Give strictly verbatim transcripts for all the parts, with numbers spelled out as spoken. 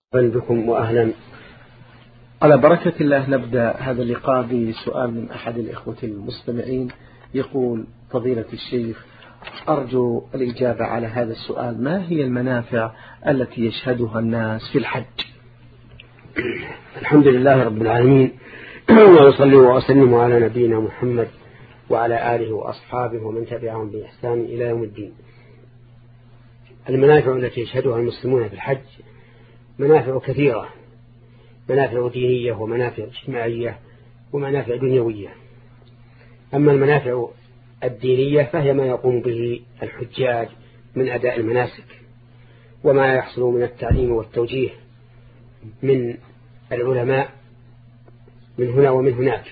بكم وأهلا. على بركة الله نبدأ هذا اللقاء بسؤال من أحد الإخوة المستمعين. يقول: فضيلة الشيخ، أرجو الإجابة على هذا السؤال: ما هي المنافع التي يشهدها الناس في الحج؟ الحمد لله رب العالمين، وأصلي وأسلم على نبينا محمد وعلى آله وأصحابه ومن تبعهم بإحسان إلى يوم الدين. المنافع التي يشهدها المسلمون في الحج منافع كثيرة، منافع دينية ومنافع اجتماعية ومنافع دنيوية. أما المنافع الدينية فهي ما يقوم به الحجاج من أداء المناسك، وما يحصل من التعليم والتوجيه من العلماء من هنا ومن هناك،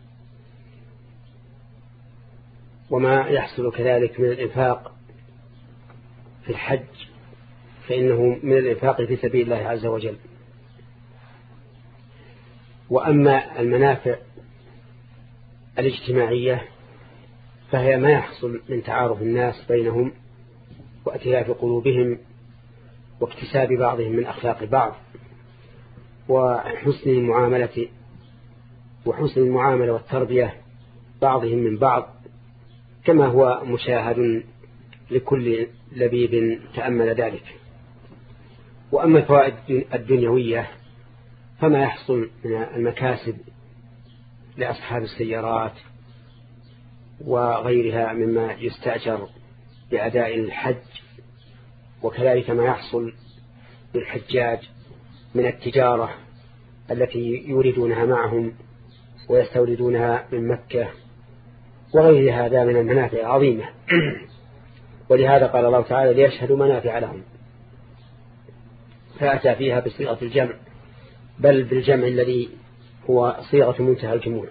وما يحصل كذلك من الإنفاق في الحج، فإنه من الإنفاق في سبيل الله عز وجل. وأما المنافع الاجتماعية فهي ما يحصل من تعارف الناس بينهم واتلاف قلوبهم واكتساب بعضهم من أخلاق بعض وحسن المعاملة وحسن المعاملة والتربية بعضهم من بعض، كما هو مشاهد لكل لبيب تأمل ذلك. وأما الفوائد الدنيوية فما يحصل من المكاسب لأصحاب السيارات وغيرها مما يستأجر بأداء الحج، وكذلك ما يحصل للحجاج من التجارة التي يوردونها معهم ويستوردونها من مكة وغير هذا من المنافع العظيمة. ولهذا قال الله تعالى: ليشهدوا منافع لهم، فأتى فيها بصيغة الجمع، بل بالجمع الذي هو صيغة منتهى الجموع.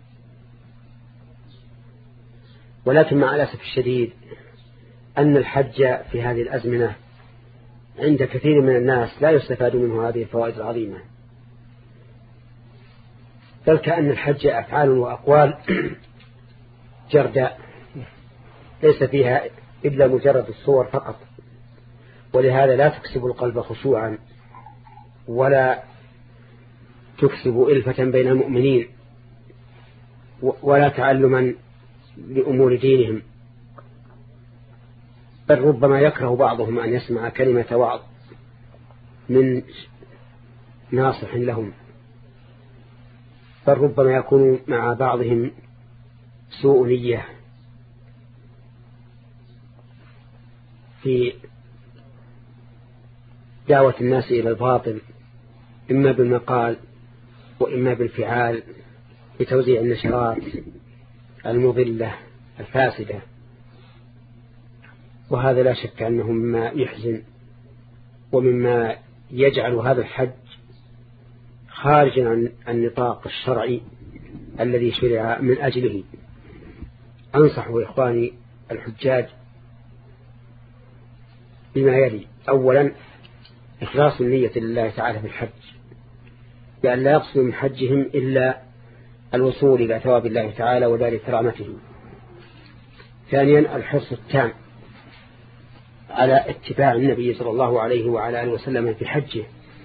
ولكن مع الأسف الشديد أن الحج في هذه الأزمنة عند كثير من الناس لا يستفاد منه هذه الفوائد العظيمة، بل كأن الحج أفعال وأقوال جرداء ليس فيها إلا مجرد الصور فقط، ولهذا لا تكسب القلب خشوعا ولا تكسب ألفة بين المؤمنين ولا تعلما لأمور دينهم، بل ربما يكره بعضهم أن يسمع كلمة وعظ من ناصح لهم، بل ربما يكون مع بعضهم سوء نية في دعوة الناس إلى الباطل، إما بالمقال وإما بالفعال لتوزيع النشرات المضلة الفاسدة. وهذا لا شك أنه مما يحزن ومما يجعل هذا الحج خارجا عن النطاق الشرعي الذي شرع من أجله. أنصح إخواني الحجاج بما يلي: أولا، إخلاص النية لله تعالى في الحج، بأن لا يقصد من حجهم إلا الوصول إلى ثواب الله تعالى ودار كرامته. ثانيا، الحرص التام على اتباع النبي صلى الله عليه وعلى آله وسلم في حجه،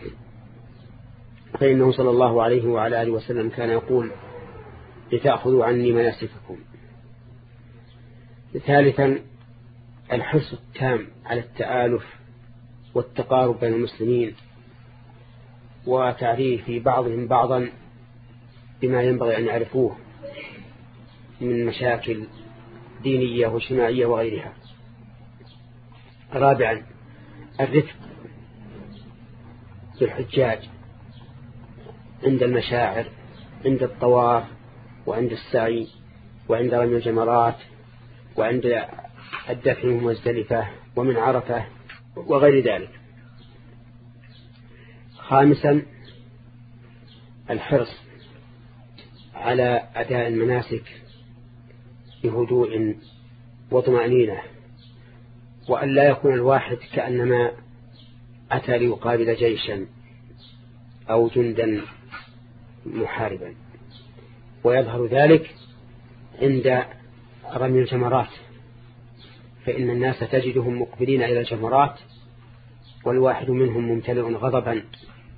فإنه صلى الله عليه وعلى آله وسلم كان يقول: لتأخذوا عني مناسككم. ثالثا، الحرص التام على التآلف والتقارب بين المسلمين وتعريف بعضهم بعضا بما ينبغي أن يعرفوه من مشاكل دينية واجتماعية وغيرها. رابعا، الرفق بالحجاج عند المشاعر، عند الطواف وعند السعي وعند رمي الجمرات وعند الدفن من مزدلفة ومن عرفة وغير ذلك. خامسا، الحرص على أداء المناسك بهدوء وطمأنينة، وأن لا يكون الواحد كأنما أتى ليقابل جيشا أو جندا محاربا. ويظهر ذلك عند رمي الجمرات، فإن الناس تجدهم مقبلين إلى الجمرات والواحد منهم ممتلئ غضبا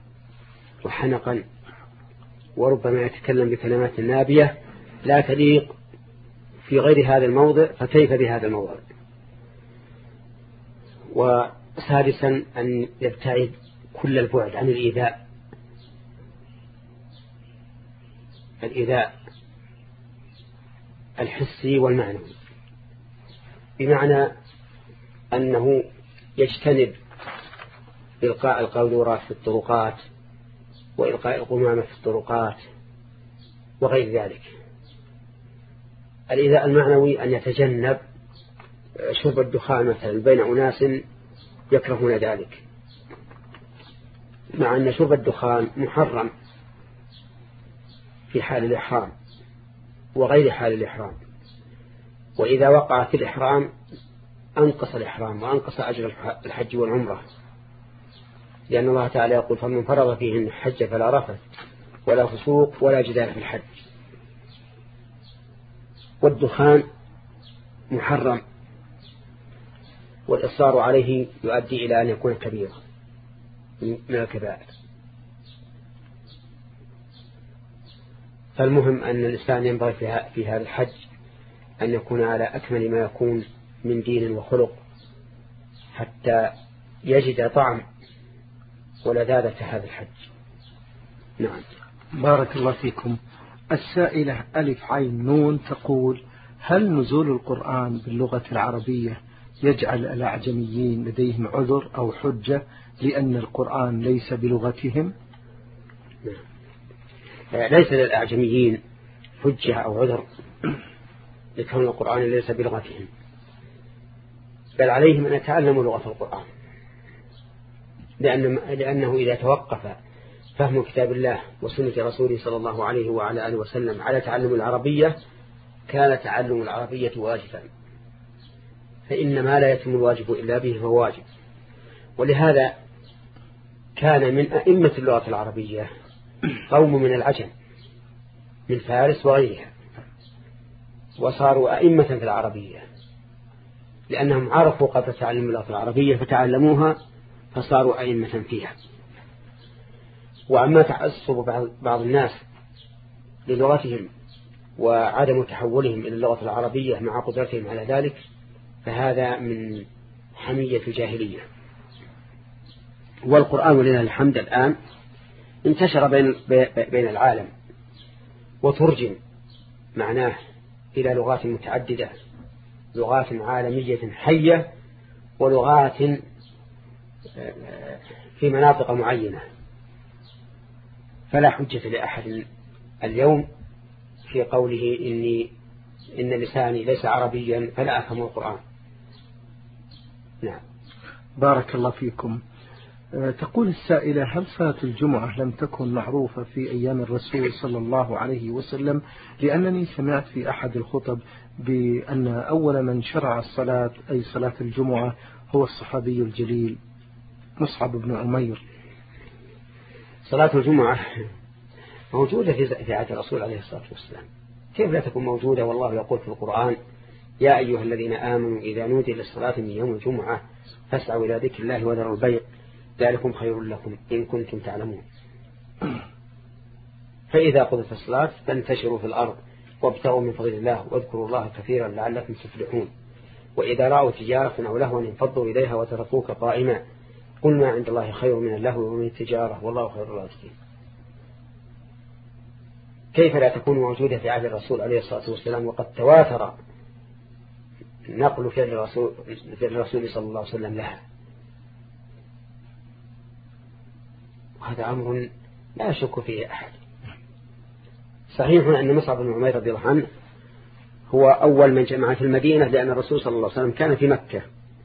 وحنقا، وربما يتكلم بكلمات نابية لا تليق في غير هذا الموضع، فكيف بهذا الموضع. وسادسا أن يبتعد كل البعد عن الإيذاء الإيذاء الحسي والمعنوي، بمعنى أنه يجتنب إلقاء القاذورات في الطرقات وإلقاء القمامة في الطرقات وغير ذلك. الإيذاء المعنوي أن يتجنب شرب الدخان مثلا بين أناس يكرهون ذلك، مع أن شرب الدخان محرم في حال الإحرام وغير حال الإحرام، وإذا وقع في الإحرام أنقص الإحرام وأنقص أجر الحج والعمرة، لأن الله تعالى يقول فمن فرض فيهن الحج فلا رفث ولا فسوق ولا جدال في الحج. والدخان محرم، والإصرار عليه يؤدي إلى أن يكون كبيرا من الكبائر. فالمهم أن الإنسان ينبغي في هذا الحج أن يكون على أكمل ما يكون من دين وخلق حتى يجد طعم ولذاذة هذا الحج. نعم. بارك الله فيكم. السائلة ألف عين نون تقول: هل نزول القرآن باللغة العربية يجعل الأعجميين لديهم عذر أو حجة لأن القرآن ليس بلغتهم؟ ليس للأعجميين حجة أو عذر لكون القرآن ليس بلغتهم، بل عليهم أن يتعلموا لغة القرآن، لأن لأنه إذا توقف فهم كتاب الله وسنة رسوله صلى الله عليه وعلى آله وسلم على تعلم العربية كان تعلم العربية واجبا، فإن ما لا يتم الواجب إلا به فهو واجب. ولهذا كان من أئمة اللغة العربية قوم من العجم من فارس وغيرها، وصاروا أئمة في العربية لأنهم عرفوا قدر تعلم اللغة العربية فتعلموها فصاروا أئمة فيها. وأما تعصب بعض الناس للغتهم وعدم تحولهم إلى اللغة العربية مع قدرتهم على ذلك فهذا من حمية الجاهلية. والقرآن ولله الحمد الآن انتشر بين بين العالم وترجم معناه إلى لغات متعددة، لغات عالمية حية ولغات في مناطق معينة، فلا حجة لأحد اليوم في قوله إني إن لساني ليس عربيا فلا أفهم القرآن. نعم. بارك الله فيكم. تقول السائلة: هل صلاة الجمعة لم تكن معروفة في أيام الرسول صلى الله عليه وسلم؟ لأنني سمعت في أحد الخطب بأن أول من شرع الصلاة أي صلاة الجمعة هو الصحابي الجليل مصعب بن عمير. صلاة الجمعة موجودة في عهد الرسول عليه الصلاة والسلام، كيف لا تكون موجودة؟ والله يقول في القرآن: يا أيها الذين آمنوا إذا نودي للصلاة من يوم الجمعة فاسعوا إلى ذكر الله وذروا البيع ذلكم خير لكم إن كنتم تعلمون. فإذا قضت الصلاة فانتشروا في الأرض وابتغوا من فضل الله واذكروا الله كثيرا لعلكم تفلحون. وإذا رأوا تجارة أو لهوا انفضوا إليها وتركوك قائما قل ما عند الله خير من اللهو ومن التجارة والله خير الرازقين. كيف لا تكون موجودة في عهد الرسول عليه الصلاة والسلام وقد تواتر نقل فعل الرسول, فعل الرسول صلى الله عليه وسلم لها؟ وهذا أمر لا شك فيه أحد. صحيح أن مصعب بن عمير رضي الله عنه هو أول من جمع في المدينة، لأن الرسول صلى الله عليه وسلم كان في مكة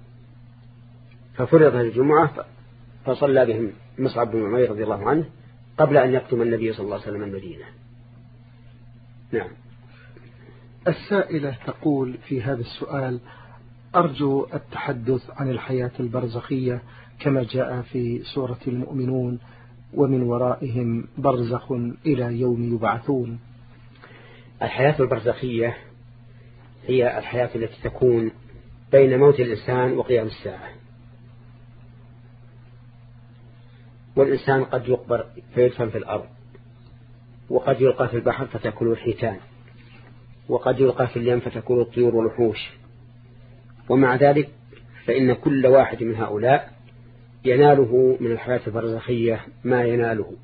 ففرض الجمعة فصلى بهم مصعب بن عمير رضي الله عنه قبل أن يقدم النبي صلى الله عليه وسلم المدينة. نعم. السائلة تقول في هذا السؤال: أرجو التحدث عن الحياة البرزخية كما جاء في سورة المؤمنون: ومن ورائهم برزخ إلى يوم يبعثون. الحياة البرزخية هي الحياة التي تكون بين موت الإنسان وقيام الساعة. والإنسان قد يقبر فيدفن في الأرض، وقد يلقى في البحر فتأكل الحيتان، وقد يلقى في اليم فتأكل الطيور والوحوش. ومع ذلك فإن كل واحد من هؤلاء يناله من الحياة البرزخية ما يناله،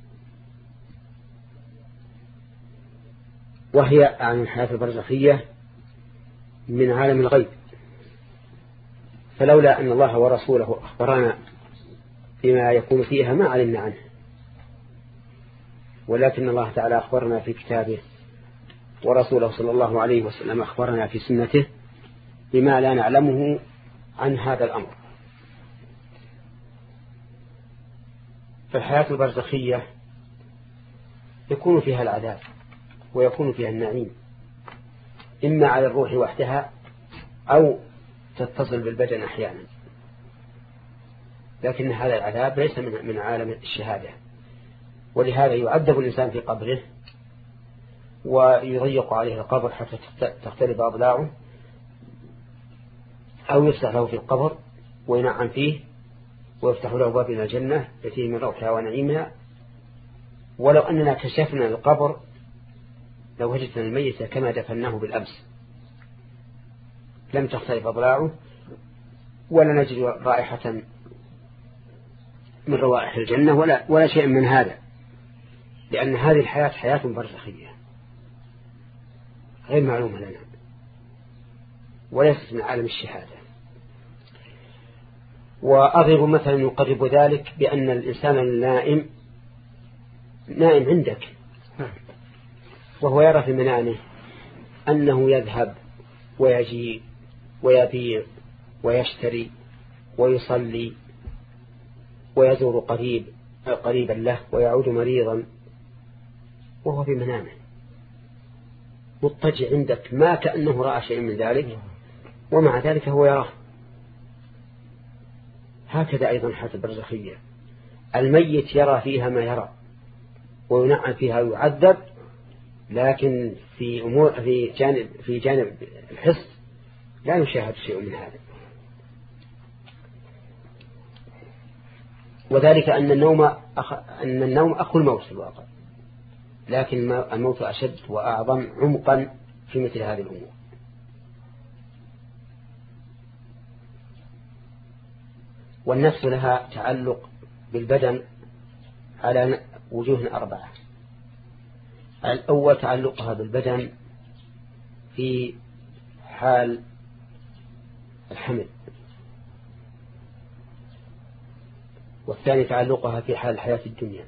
وهي عن الحياة البرزخية من عالم الغيب. فلولا أن الله ورسوله أخبرنا بما يكون فيها ما علمنا عنه، ولكن الله تعالى أخبرنا في كتابه، ورسوله صلى الله عليه وسلم أخبرنا في سنته بما لا نعلمه عن هذا الأمر. فالحياة البرزخية يكون فيها العذاب ويكون فيها النعيم، إما على الروح وحدها أو تتصل بالبدن أحيانا، لكن هذا العذاب ليس من عالم الشهادة، ولهذا يعذب الإنسان في قبره ويضيق عليه القبر حتى تختلف أضلاعه، أو يفتح له في القبر وينعم فيه ويفتح له باب من الجنة التي من روحها ونعيمها. ولو أننا كشفنا القبر لو وجدنا الميت كما دفناه بالأمس لم تختلف أضلاعه ولا نجد رائحة من روائح الجنة ولا, ولا شيء من هذا، لأن هذه الحياة حياة برزخية غير معلومة لنا وليست من عالم الشهادة. وأضرب مثلا يقرب ذلك بأن الإنسان النائم نائم عندك وهو يرى في منامه أنه يذهب ويجيء ويبيع ويشتري ويصلي ويزور قريب قريبا له ويعود مريضا وهو في منامه مضطجع عندك ما كأنه رأى شيء من ذلك، ومع ذلك هو يراه. هكذا أيضا حياة البرزخية، الميت يرى فيها ما يرى وينعم فيها ويعذب، لكن في أمور في جانب في جانب الحس لا يشاهد شيء من هذا. وذلك أن النوم أخ... أن النوم أخو الموت في الواقع، لكن الموت أشد وأعظم عمقا في مثل هذه الأمور. والنفس لها تعلق بالبدن على وجوه أربعة. الأول تعلقها بالبدن في حال الحمل، والثاني تعلقها في حال الحياة الدنيا،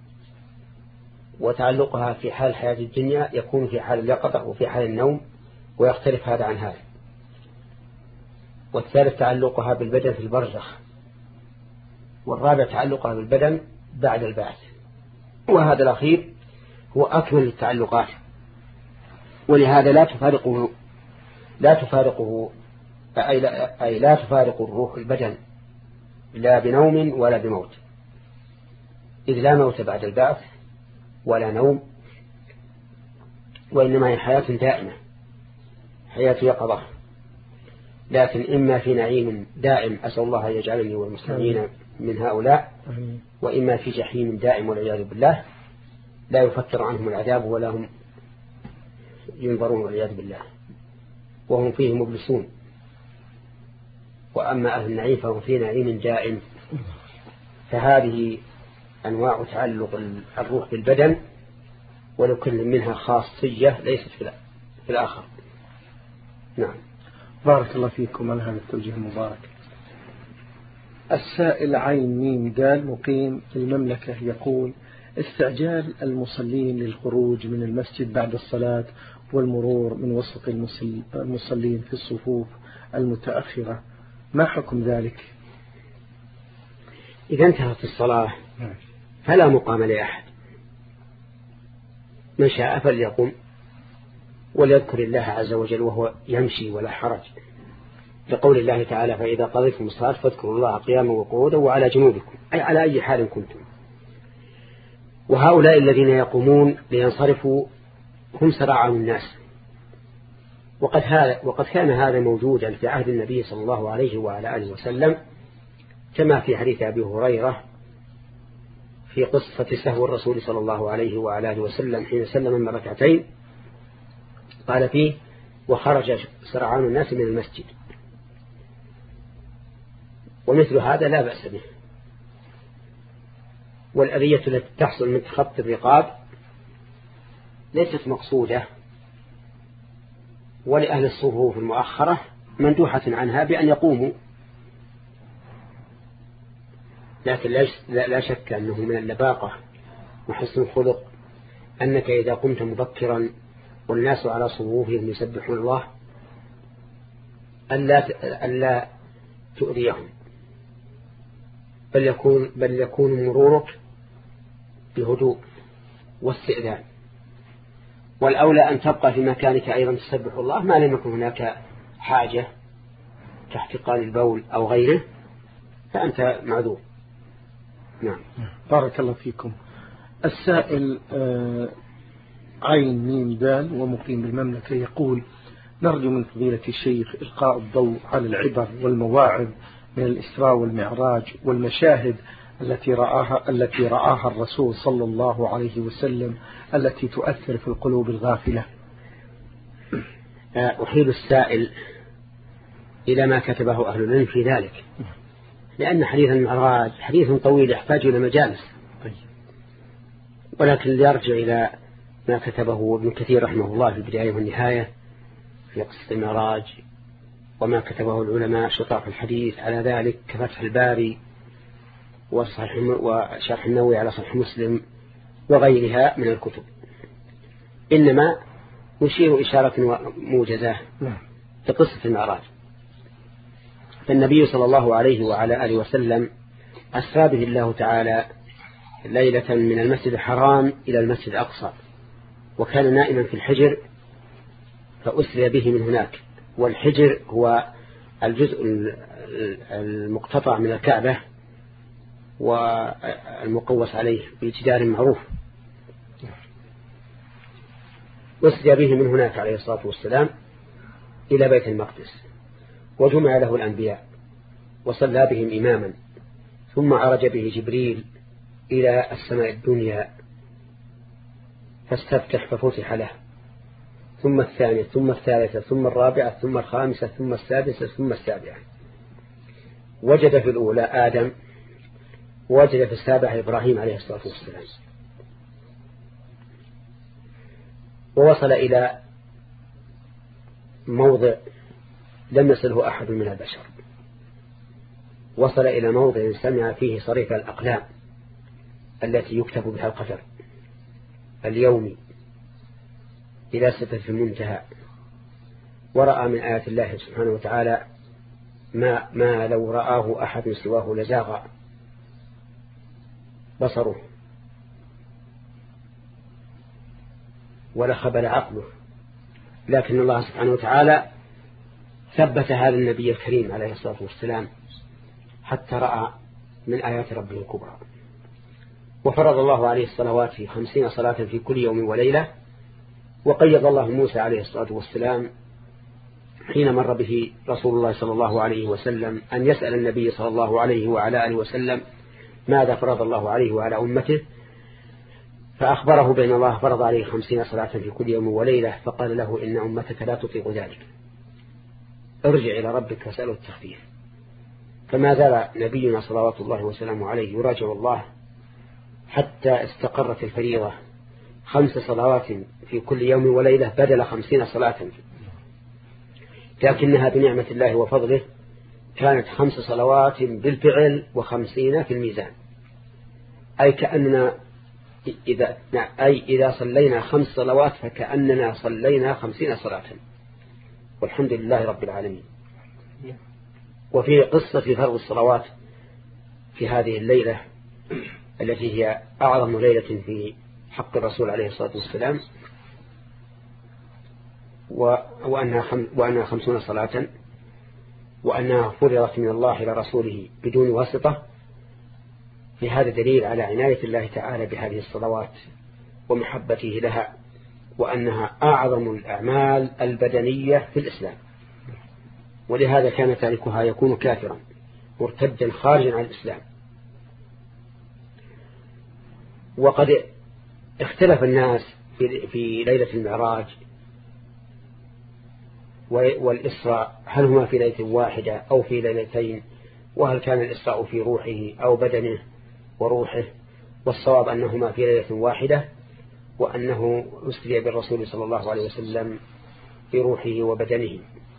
وتعلقها في حال الحياة الدنيا يكون في حال اليقظة وفي حال النوم ويختلف هذا عن هذا، والثالث تعلقها بالبدن في البرزخ، والرابع تعلقها بالبدن بعد البعث. وهذا الأخير هو أكمل التعلقات، ولهذا لا تفارقه لا تفارقه أي لا, أي لا تفارق الروح البدن لا بنوم ولا بموت، إذ لا موت بعد البعث ولا نوم، وإنما هي حياة دائمة، حياة يقظة، لكن إما في نعيم دائم أسأل الله يجعلني والمسلمين من هؤلاء، وإما في جحيم دائم والعياذ بالله لا يفكر عنهم العذاب ولا هم ينظرون والعياذ بالله وهم فيه مبلسون. وأما أهل النعيم فهم في نعيم دائم. فهذه أنواع تعلق الروح بالبدن، ولكل منها خاصية ليست في الآخر. نعم. بارك الله فيكم على هذا التوجيه المبارك. السائل عين ميم دال مقيم في المملكة يقول: استعجال المصلين للخروج من المسجد بعد الصلاة والمرور من وسط المصلين في الصفوف المتأخرة، ما حكم ذلك؟ إذا انتهت الصلاة فلا مقام لأحد، من شاء فليقم وليذكر الله عز وجل وهو يمشي ولا حرج، لقول الله تعالى: فإذا قضيتم الصلاة فاذكروا الله قياما وقعودا وعلى جنوبكم، أي على أي حال كنتم. وهؤلاء الذين يقومون لينصرفوا هم سراع الناس، وقد, هذا وقد كان هذا موجودا في عهد النبي صلى الله عليه وعلى آله وسلم، كما في حديث أبي هريرة في قصة سهو الرسول صلى الله عليه وعلى آله وسلم حين سلم من ركعتين، قال فيه: وخرج سرعان الناس من المسجد. ومثل هذا لا بأس به. والأذية التي تحصل من تخطي الرقاب ليست مقصودة، ولأهل الصفوف المؤخرة مندوحة عنها بأن يقوموا، لكن لا شك أنه من اللباقة وحسن الخلق أنك إذا قمت مبكرا والناس على صفوفهم يسبحون الله ألا ألا تؤذيهم، بل يكون بل يكون مرورك بهدوء واستئذان. والأولى أن تبقى في مكانك أيضا تسبح الله ما لم يكن هناك حاجة كاحتقان البول أو غيره، فأنت معذور. نعم. بارك الله فيكم. السائل آه عين ميم دال ومقيم بالمملكة يقول: نرجو من فضيلة الشيخ إلقاء الضوء على العبر والمواعظ من الإسراء والمعراج والمشاهد التي رآها التي رآها الرسول صلى الله عليه وسلم التي تؤثر في القلوب الغافلة. أحيل السائل إلى ما كتبه أهل العلم في ذلك، لأن حديث المعراج حديث طويل يحتاج إلى مجالس، ولكن ليرجع إلى ما كتبه ابن كثير رحمه الله في البداية والنهاية في قصة المعراج، وما كتبه العلماء شطاح الحديث على ذلك كفتح الباري وشرح النووي على صحيح مسلم وغيرها من الكتب. إنما نشير إشارة موجزة في قصة المعراج. فالنبي صلى الله عليه وعلى آله وسلم أسرى به الله تعالى ليلة من المسجد الحرام إلى المسجد الأقصى، وكان نائما في الحجر فأسري به من هناك. والحجر هو الجزء المقتطع من الكعبة والمقوس عليه بجدار معروف. أسري به من هناك عليه الصلاة والسلام إلى بيت المقدس، وجمع له الأنبياء وصلى بهم إماما، ثم عرج به جبريل إلى السماء الدنيا فاستفتح ففتح له، ثم الثانية ثم الثالثة ثم الرابعة ثم الخامسة ثم السادسة ثم السابعة. وجد في الأولى آدم، ووجد في السابعة إبراهيم عليه الصلاة والسلام. ووصل إلى موضع لم يصله أحد من البشر، وصل إلى موضع سمع فيه صريف الأقلام التي يكتب بها القدر اليومي إلى سدرة المنتهى، ورأى من آيات الله سبحانه وتعالى ما, ما لو رآه أحد سواه لزاغ بصره ولخبل عقله، لكن الله سبحانه وتعالى ثبت هذا النبي الكريم عليه الصلاة والسلام حتى رأى من آيات ربه الكبرى. وفرض الله عليه الصلوات في خمسين صلاة في كل يوم وليلة. وقيض الله موسى عليه الصلاة والسلام حين مر به رسول الله صلى الله عليه وسلم أن يسأل النبي صلى الله عليه وعلى آله وسلم ماذا فرض الله عليه وعلى أمته، فأخبره بأن الله فرض عليه خمسين صلاة في كل يوم وليلة، فقال له إن أمتك لا تطيق ذلك، ارجع إلى ربك فاسأله التخفيف. فما زال نبينا صلوات الله وسلامه عليه يراجع الله حتى استقرت الفريضة خمس صلوات في كل يوم وليلة بدل خمسين صلاة، لكنها بنعمة الله وفضله كانت خمس صلوات بالفعل وخمسين في الميزان. أي كأننا إذا, أي إذا صلينا خمس صلوات فكأننا صلينا خمسين صلاة، والحمد لله رب العالمين. وفي قصة فرض الصلوات في هذه الليلة التي هي أعظم ليلة في حق الرسول عليه الصلاة والسلام، وأنها, خم وأنها خمسون صلاة، وأنها فرضت من الله إلى رسوله بدون واسطة، في هذا دليل على عناية الله تعالى بهذه الصلوات ومحبته لها، وأنها أعظم الأعمال البدنية في الإسلام. ولهذا كان تاركها يكون كافرا مرتدا خارجا عن الإسلام. وقد اختلف الناس في, في ليلة المعراج والإسراء، هل هما في ليلة واحدة أو في ليلتين، وهل كان الإسراء في روحه أو بدنه وروحه. والصواب أنهما في ليلة واحدة، وأنه أسري بالرسول صلى الله عليه وسلم في روحه وبدنه.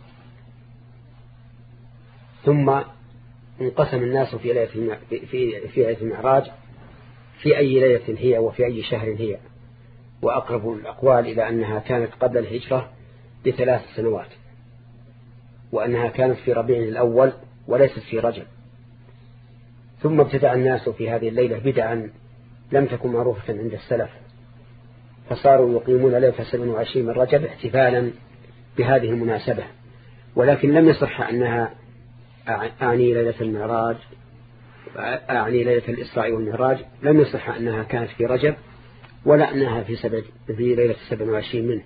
ثم انقسم الناس في ليلة في في ليلة المعراج في أي ليلة هي وفي أي شهر هي، وأقرب الأقوال إلى أنها كانت قبل الهجرة بثلاث سنوات، وأنها كانت في ربيع الأول وليست في رجب. ثم ابتدع الناس في هذه الليلة بدعا لم تكن معروفة عند السلف، فصاروا يقيمون ليلة سبع وعشرين من رجب احتفالا بهذه المناسبة، ولكن لم يصح أنها أعني ليلة المعراج أعني ليلة الإسراء والمعراج، لم يصح أنها كانت في رجب ولا أنها في, سبع في ليلة سبع وعشرين منه.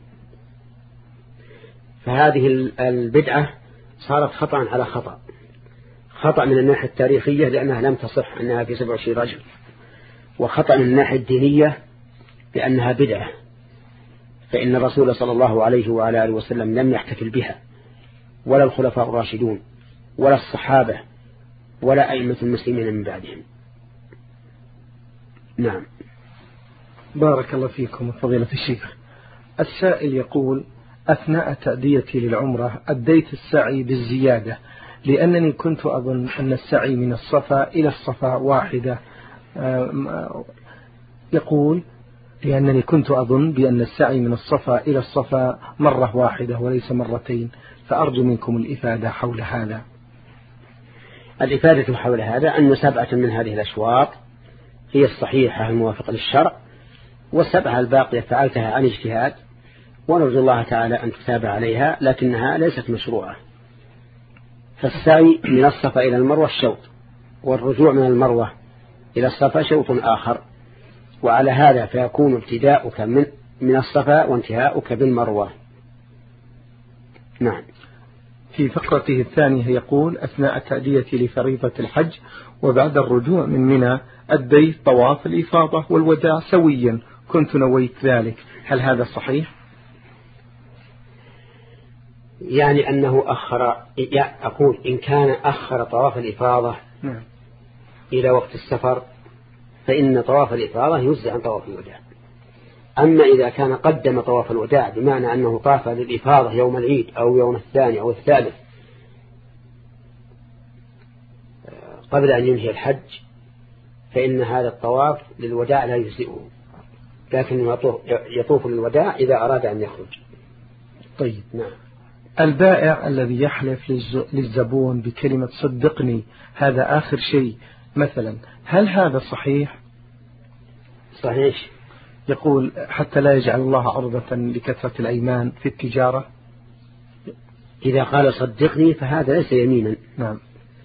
فهذه البدعة صارت خطأ على خطأ، خطأ من الناحية التاريخية لأنها لم تصح أنها في سبع وعشرين رجب، وخطأ من الناحية الدينية لأنها بدعة، فإن الرسول صلى الله عليه وعلى آله وسلم لم يحتفل بها، ولا الخلفاء الراشدون ولا الصحابة ولا أئمة المسلمين من بعدهم. نعم. بارك الله فيكم فضيلة الشيخ. السائل يقول: أثناء تأديتي للعمرة أديت السعي بالزيادة، لأنني كنت أظن أن السعي من الصفا إلى الصفا واحدة. يقول: لأنني كنت أظن بأن السعي من الصفا إلى الصفا مرة واحدة وليس مرتين، فأرجو منكم الإفادة حول هذا. الإفادة حول هذا أن سبعة من هذه الأشواط هي الصحيحة الموافقة للشرع، والسبعة الباقية فعلتها عن اجتهاد، ونرجو الله تعالى أن تتابع عليها، لكنها ليست مشروعة. فالسعي من الصفا إلى المروة شوط، والرجوع من المروة إلى الصفا شوط آخر، وعلى هذا فيكون ابتداؤك من من الصفا وانتهاؤك بالمروة. نعم. في فقرته الثانية يقول: أثناء تأديتي لفريضة الحج وبعد الرجوع من منى أديت طواف الإفاضة والوداع سويا، كنت نويت ذلك، هل هذا صحيح؟ يعني أنه أخر، أقول إن كان أخر طواف الإفاضة نعم. إلى وقت السفر فإن طواف الإفاضة يجزي عن طواف الوداع. أما إذا كان قدم طواف الوداع بمعنى أنه طاف للإفاضة يوم العيد أو يوم الثاني أو الثالث قبل أن ينهي الحج، فإن هذا الطواف للوداع لا يجزئه، لكن يطوف للوداع إذا أراد أن يخرج. طيب. نعم. البائع الذي يحلف للزبون بكلمة صدقني هذا آخر شيء مثلا، هل هذا صحيح؟ صحيح. يقول: حتى لا يجعل الله عرضة لكثرة الأيمان في التجارة. إذا قال صدقني فهذا ليس يمينا. نعم.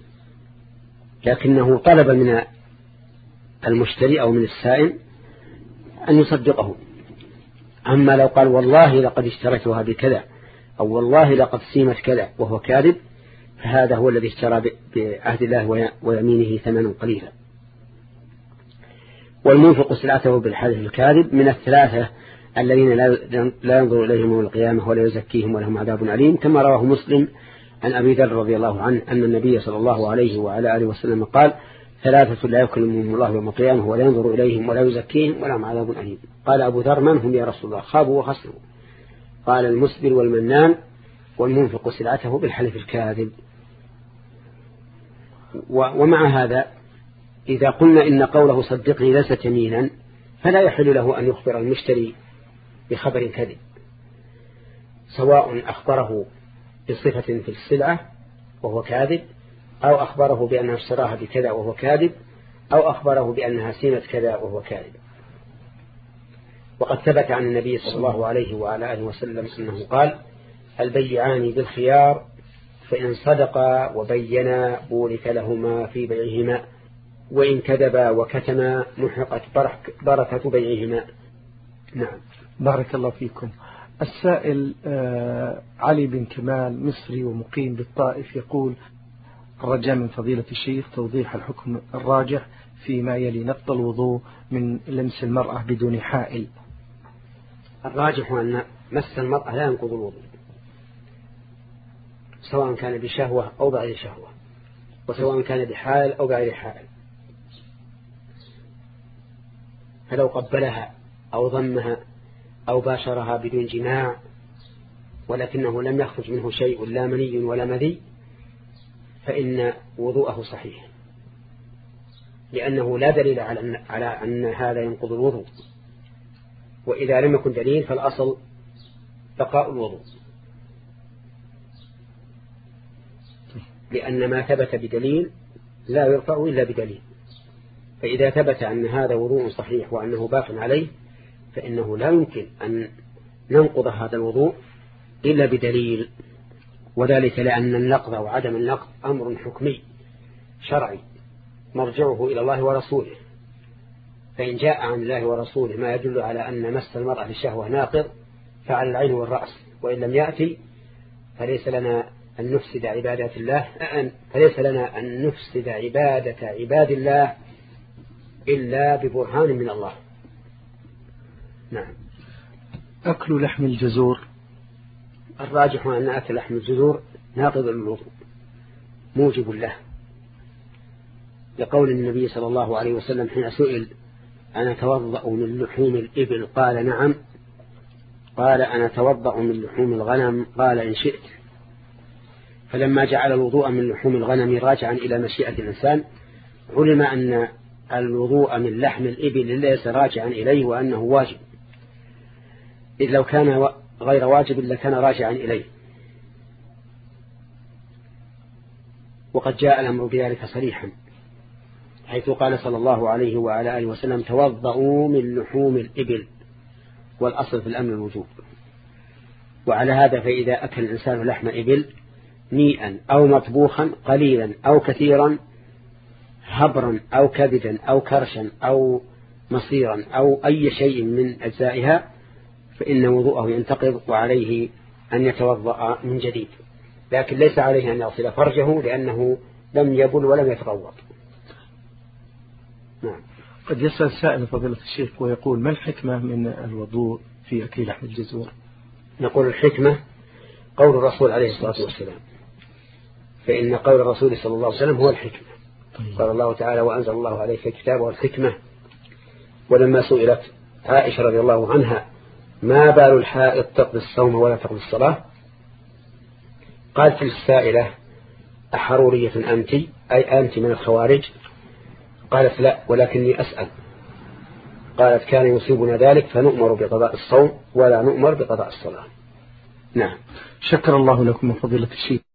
لكنه طلب من المشتري أو من السائل أن يصدقه. أما لو قال والله لقد اشتريتها بكذا أو والله لقد سيمت كذا وهو كاذب، فهذا هو الذي اشترى بعهد الله ويمينه ثمنا قليلا. والمنفق سلعته بالحلف الكاذب من الثلاثة الذين لا ينظر إليهم يوم القيامة ولا يزكيهم ولهم عذاب أليم، كما رواه مسلم عن أبي ذر رضي الله عنه أن النبي صلى الله عليه وعلى آله وسلم قال: ثلاثة لا يكلمهم الله يوم القيامة ولا ينظر إليهم ولا يزكيهم ولهم عذاب أليم. قال أبو ذر: من هم يا رسول الله؟ خابوا وخسروا. قال: المسبل والمنان والمنفق سلعته بالحلف الكاذب. ومع هذا إذا قلنا إن قوله صدقني ليست يمينا، فلا يحل له أن يخبر المشتري بخبر كذب، سواء أخبره بصفة في السلعة وهو كاذب، أو أخبره بأنها اشتراها بكذا وهو كاذب، أو أخبره بأنها سيمت كذا وهو كاذب. وقد ثبت عن النبي صلى الله عليه وعلى آله وسلم أنه قال: البيعان بالخيار فإن صدقا وبينا بورك لهما في بيعهما، وإن كذبا وكتما محقت بركة بيعهما. نعم. بارك الله فيكم. السائل علي بن كمال مصري ومقيم بالطائف يقول: الرجاء من فضيلة الشيخ توضيح الحكم الراجح فيما يلي نقض الوضوء من لمس المرأة بدون حائل؟ الراجح أن مس المرأة لا ينقض الوضوء، سواء كان بشهوة أو بغير شهوة، وسواء كان بحال أو بغير حال. فلو قبلها أو ضمها أو باشرها بدون جماع ولكنه لم يخرج منه شيء لا مني ولا مذي فإن وضوءه صحيح، لأنه لا دليل على أن هذا ينقض الوضوء، وإذا لم يكن دليل فالأصل بقاء الوضوء، لأن ما ثبت بدليل لا يرفع إلا بدليل. فإذا ثبت أن هذا وضوء صحيح وأنه باق عليه فإنه لا يمكن أن ننقض هذا الوضوء إلا بدليل، وذلك لأن النقض أو عدم النقض أمر حكمي شرعي مرجعه إلى الله ورسوله، فإن جاء عن الله ورسوله ما يدل على أن مس المرأة للشهوة ناقض فعلى العين والرأس، وإن لم يأتي فليس لنا أن نفسد عبادات الله فليس لنا أن نفسد عبادة عباد الله إلا ببرهان من الله. نعم. أكل لحم الجزور؟ الراجح أن أكل لحم الجزور ناقض للوضوء موجب له، لقول النبي صلى الله عليه وسلم حين سئل أنا أتوضأ من لحوم الإبل قال نعم، قال أنا أتوضأ من لحوم الغنم قال إن شئت. فلما جعل الوضوء من لحوم الغنم راجعا إلى مشيئة الإنسان علم أن الوضوء من لحم الإبل ليس راجعا إليه وأنه واجب، إذ لو كان غير واجب لكان راجعا إليه، وقد جاء الأمر بذلك صريحا حيث قال صلى الله عليه وعلى آله وسلم توضؤوا من لحوم الإبل، والأصل في الأمر الوجوب. وعلى هذا فإذا أكل الإنسان لحم إبل نيئا أو مطبوخا قليلا أو كثيرا هبرا أو كبدا أو كرشا أو مصيرا أو أي شيء من أجزائها فإن وضوءه ينتقض وعليه أن يتوضأ من جديد، لكن ليس عليه أن يغسل فرجه لأنه لم يبل ولم يتغوط. نعم. قد يسأل سائل فضيلة الشيخ ويقول ما الحكمة من الوضوء في أكل لحم الجزور؟ نقول الحكمة قول الرسول عليه الصلاة والسلام، فإن قول الرسول صلى الله عليه وسلم هو الحكمة. طيب. قال الله تعالى وأنزل الله عليك الكتاب والحكمة. ولما سئلت عائشة رضي الله عنها ما بال الحائض تقضي الصوم ولا تقضي الصلاة قالت للسائلة أحرورية أنت أي أنت من الخوارج؟ قالت لا ولكني أسأل. قالت كان يصيبنا ذلك فنؤمر بقضاء الصوم ولا نؤمر بقضاء الصلاة. نعم. شكر الله لكم فضيلة الشيخ.